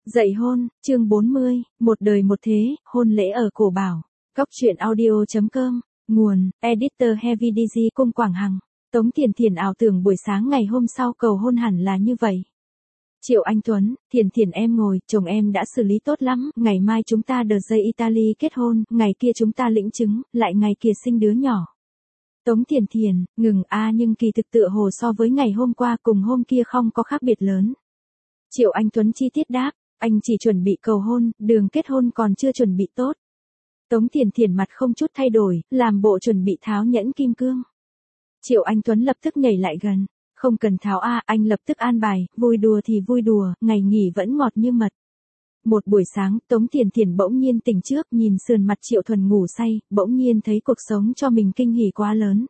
Dạy hôn, chương 40, một đời một thế, hôn lễ ở Cổ Bảo. Cóc truyện audio.com, nguồn, editor Heavy DG Cung Quảng Hằng. Tống Thiền Thiền ảo tưởng buổi sáng ngày hôm sau cầu hôn hẳn là như vậy. Triệu Anh Tuấn, Thiền Thiền em ngồi, chồng em đã xử lý tốt lắm, ngày mai chúng ta đợt dây Italy kết hôn, ngày kia chúng ta lĩnh chứng, lại ngày kia sinh đứa nhỏ. Tống Thiền Thiền, ngừng nhưng kỳ thực tựa hồ so với ngày hôm qua cùng hôm kia không có khác biệt lớn. Triệu Anh Tuấn chi tiết đáp, anh chỉ chuẩn bị cầu hôn, đường kết hôn còn chưa chuẩn bị tốt. Tống Thiền Thiền mặt không chút thay đổi, làm bộ chuẩn bị tháo nhẫn kim cương. Triệu Anh Tuấn lập tức nhảy lại gần, không cần tháo anh lập tức an bài, vui đùa thì vui đùa, ngày nghỉ vẫn ngọt như mật. Một buổi sáng, Tống Thiền Thiền bỗng nhiên tỉnh trước, nhìn sườn mặt Triệu Thuần ngủ say, bỗng nhiên thấy cuộc sống cho mình kinh hỉ quá lớn.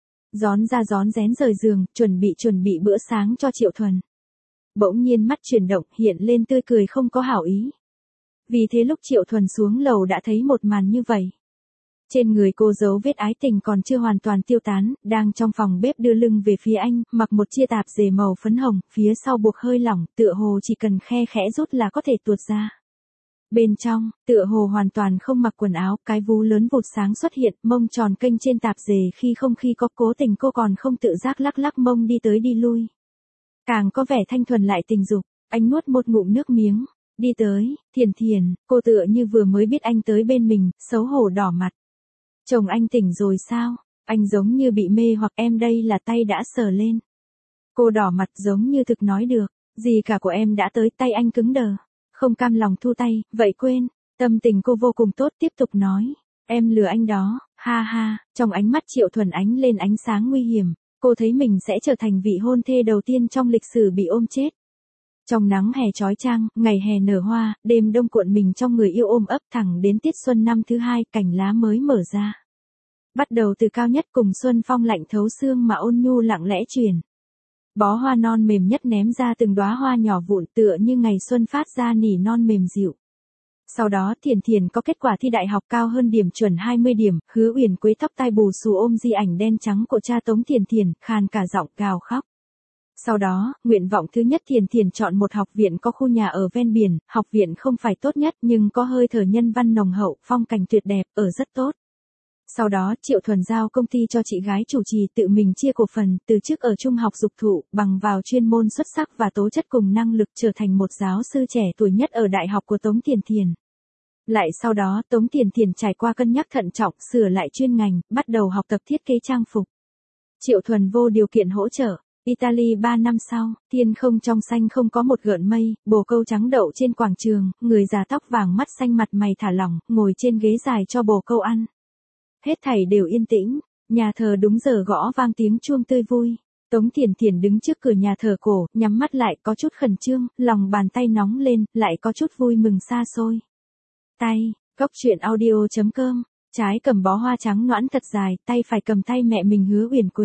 Rón ra rón rén rời giường, chuẩn bị bữa sáng cho Triệu Thuần. Bỗng nhiên mắt chuyển động, hiện lên tươi cười không có hảo ý. Vì thế lúc Triệu Thuần xuống lầu đã thấy một màn như vậy. Trên người cô dấu vết ái tình còn chưa hoàn toàn tiêu tán, đang trong phòng bếp đưa lưng về phía anh, mặc một chia tạp dề màu phấn hồng, phía sau buộc hơi lỏng, tựa hồ chỉ cần khe khẽ rút là có thể tuột ra. Bên trong, tựa hồ hoàn toàn không mặc quần áo, cái vú lớn vụt sáng xuất hiện, mông tròn kênh trên tạp dề khi có cố tình cô còn không tự giác lắc lắc mông đi tới đi lui. Càng có vẻ thanh thuần lại tình dục, anh nuốt một ngụm nước miếng, đi tới, Thiền Thiền, cô tựa như vừa mới biết anh tới bên mình, xấu hổ đỏ mặt. Chồng anh tỉnh rồi sao? Anh giống như bị mê hoặc em đây là tay đã sờ lên. Cô đỏ mặt giống như thực nói được, gì cả của em đã tới, tay anh cứng đờ. Không cam lòng thu tay, vậy quên, tâm tình cô vô cùng tốt tiếp tục nói. Em lừa anh đó, ha ha, trong ánh mắt Triệu Thuần ánh lên ánh sáng nguy hiểm. Cô thấy mình sẽ trở thành vị hôn thê đầu tiên trong lịch sử bị ôm chết. Trong nắng hè chói chang, ngày hè nở hoa, đêm đông cuộn mình trong người yêu ôm ấp thẳng đến tiết xuân năm thứ hai, cành lá mới mở ra. Bắt đầu từ cao nhất cùng xuân phong lạnh thấu xương mà ôn nhu lặng lẽ truyền. Bó hoa non mềm nhất ném ra từng đóa hoa nhỏ vụn tựa như ngày xuân phát ra nỉ non mềm dịu. Sau đó Thiền Thiền có kết quả thi đại học cao hơn điểm chuẩn 20 điểm, Hứa Uyển Quế tóc tai bù xù ôm di ảnh đen trắng của cha Tống Thiền Thiền, khàn cả giọng gào khóc. Sau đó, nguyện vọng thứ nhất Thiền Thiền chọn một học viện có khu nhà ở ven biển, học viện không phải tốt nhất nhưng có hơi thở nhân văn nồng hậu, phong cảnh tuyệt đẹp, ở rất tốt. Sau đó Triệu Thuần giao công ty cho chị gái chủ trì tự mình chia cổ phần, từ chức ở trung học dục thụ, bằng vào chuyên môn xuất sắc và tố chất cùng năng lực trở thành một giáo sư trẻ tuổi nhất ở đại học của Tống Thiền Thiền. Lại sau đó Tống Thiền Thiền trải qua cân nhắc thận trọng, sửa lại chuyên ngành, bắt đầu học tập thiết kế trang phục. Triệu Thuần vô điều kiện hỗ trợ. Italy 3 năm sau, thiên không trong xanh không có một gợn mây, bồ câu trắng đậu trên quảng trường, người già tóc vàng mắt xanh mặt mày thả lỏng, ngồi trên ghế dài cho bồ câu ăn. Hết thảy đều yên tĩnh, nhà thờ đúng giờ gõ vang tiếng chuông tươi vui. Tống Thiền Thiền đứng trước cửa nhà thờ cổ, nhắm mắt lại có chút khẩn trương, lòng bàn tay nóng lên, lại có chút vui mừng xa xôi. Tay, Cóc truyện audio.com, trái cầm bó hoa trắng nõn thật dài, tay phải cầm tay mẹ mình Hứa Uyển Quế.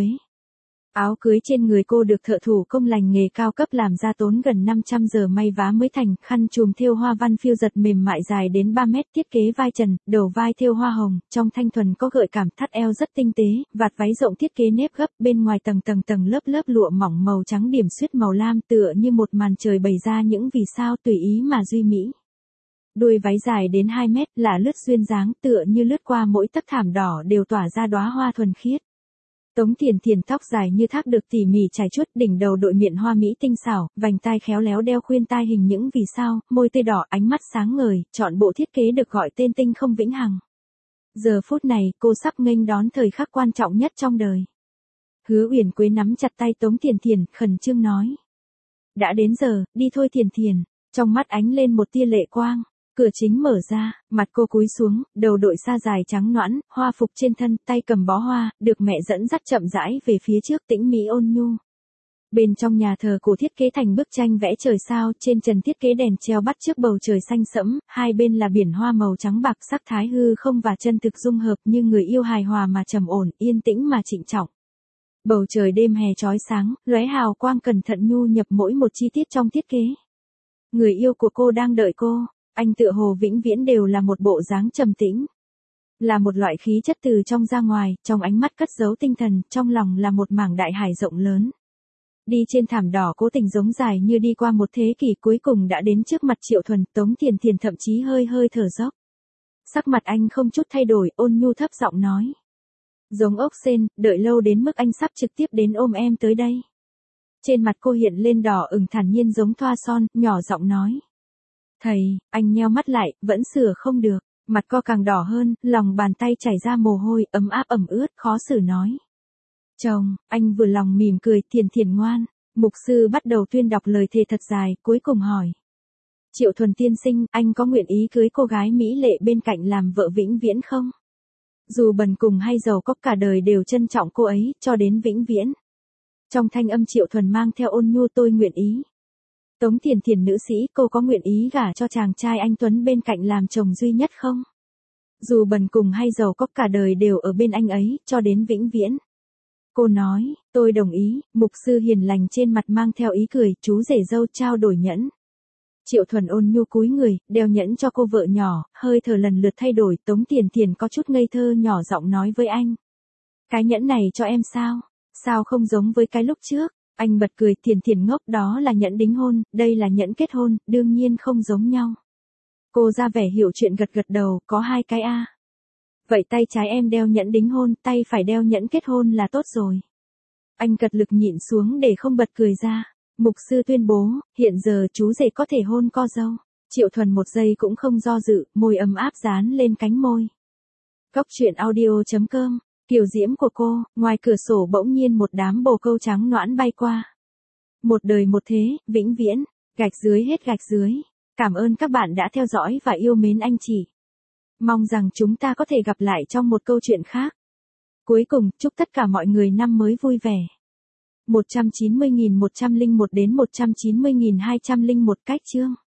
Áo cưới trên người cô được thợ thủ công lành nghề cao cấp làm ra tốn gần 500 giờ may vá mới thành, khăn trùm thêu hoa văn phiêu giật mềm mại dài đến 3 mét, thiết kế vai trần, đầu vai thêu hoa hồng, trong thanh thuần có gợi cảm, thắt eo rất tinh tế, vạt váy rộng thiết kế nếp gấp, bên ngoài tầng lớp lụa mỏng màu trắng điểm xuyết màu lam tựa như một màn trời bày ra những vì sao tùy ý mà duy mỹ. Đuôi váy dài đến 2 mét, là lướt duyên dáng tựa như lướt qua mỗi tấc thảm đỏ đều tỏa ra đóa hoa thuần khiết. Tống Thiền Thiền tóc dài như thác được tỉ mỉ trải chuốt, đỉnh đầu đội miệng hoa mỹ tinh xảo, vành tai khéo léo đeo khuyên tai hình những vì sao, môi tươi đỏ, ánh mắt sáng ngời, chọn bộ thiết kế được gọi tên tinh không vĩnh hằng. Giờ phút này, cô sắp nghênh đón thời khắc quan trọng nhất trong đời. Hứa Uyển Quế nắm chặt tay Tống Thiền Thiền, khẩn trương nói: "Đã đến giờ, đi thôi Thiền Thiền." Trong mắt ánh lên một tia lệ quang. Cửa chính mở ra, mặt cô cúi xuống, đầu đội sa dài trắng nõn, hoa phục trên thân, tay cầm bó hoa, được mẹ dẫn dắt chậm rãi về phía trước tĩnh mỹ ôn nhu. Bên trong nhà thờ cổ thiết kế thành bức tranh vẽ trời sao, trên trần thiết kế đèn treo bắt trước bầu trời xanh sẫm, hai bên là biển hoa màu trắng bạc, sắc thái hư không và chân thực dung hợp, như người yêu hài hòa mà trầm ổn, yên tĩnh mà trịnh trọng. Bầu trời đêm hè chói sáng, lóe hào quang cẩn thận nhu nhập mỗi một chi tiết trong thiết kế. Người yêu của cô đang đợi cô. Anh tựa hồ vĩnh viễn đều là một bộ dáng trầm tĩnh. Là một loại khí chất từ trong ra ngoài, trong ánh mắt cất giấu tinh thần, trong lòng là một mảng đại hải rộng lớn. Đi trên thảm đỏ cố tình giống dài như đi qua một thế kỷ, cuối cùng đã đến trước mặt Triệu Thuần. Tống Thiền Thiền thậm chí hơi hơi thở dốc. Sắc mặt anh không chút thay đổi, ôn nhu thấp giọng nói. Giống ốc sên, đợi lâu đến mức anh sắp trực tiếp đến ôm em tới đây. Trên mặt cô hiện lên đỏ ửng, thản nhiên giống thoa son, nhỏ giọng nói. Thầy, anh nheo mắt lại, vẫn sửa không được. Mặt co càng đỏ hơn, lòng bàn tay chảy ra mồ hôi, ấm áp ẩm ướt, khó xử nói. Chồng, anh vừa lòng mỉm cười. Thiền Thiền ngoan. Mục sư bắt đầu tuyên đọc lời thề thật dài, cuối cùng hỏi. Triệu Thuần tiên sinh, anh có nguyện ý cưới cô gái mỹ lệ bên cạnh làm vợ vĩnh viễn không? Dù bần cùng hay giàu có, cả đời đều trân trọng cô ấy, cho đến vĩnh viễn. Trong thanh âm Triệu Thuần mang theo ôn nhu, tôi nguyện ý. Tống Thiền Thiền nữ sĩ, cô có nguyện ý gả cho chàng trai anh tuấn bên cạnh làm chồng duy nhất không? Dù bần cùng hay giàu có, cả đời đều ở bên anh ấy, cho đến vĩnh viễn. Cô nói, tôi đồng ý. Mục sư hiền lành trên mặt mang theo ý cười, chú rể dâu trao đổi nhẫn. Triệu Thuần ôn nhu cúi người, đeo nhẫn cho cô vợ nhỏ, hơi thở lần lượt thay đổi. Tống Thiền Thiền có chút ngây thơ nhỏ giọng nói với anh. Cái nhẫn này cho em sao? Sao không giống với cái lúc trước? Anh bật cười. Thiền Thiền ngốc, đó là nhẫn đính hôn, đây là nhẫn kết hôn, đương nhiên không giống nhau. Cô ra vẻ hiểu chuyện gật gật đầu, có hai cái a. Vậy tay trái em đeo nhẫn đính hôn, tay phải đeo nhẫn kết hôn là tốt rồi. Anh cật lực nhịn xuống để không bật cười ra. Mục sư tuyên bố, hiện giờ chú rể có thể hôn co dâu. Triệu Thuần một giây cũng không do dự, môi ấm áp dán lên cánh môi. Cóc truyện audio.com, kiều diễm của cô. Ngoài cửa sổ bỗng nhiên một đám bồ câu trắng nõn bay qua. Một đời một thế, vĩnh viễn. Gạch dưới hết gạch dưới. Cảm ơn các bạn đã theo dõi và yêu mến anh chị. Mong rằng chúng ta có thể gặp lại trong một câu chuyện khác. Cuối cùng, chúc tất cả mọi người năm mới vui vẻ. 190.101 đến 190.201 cách chương.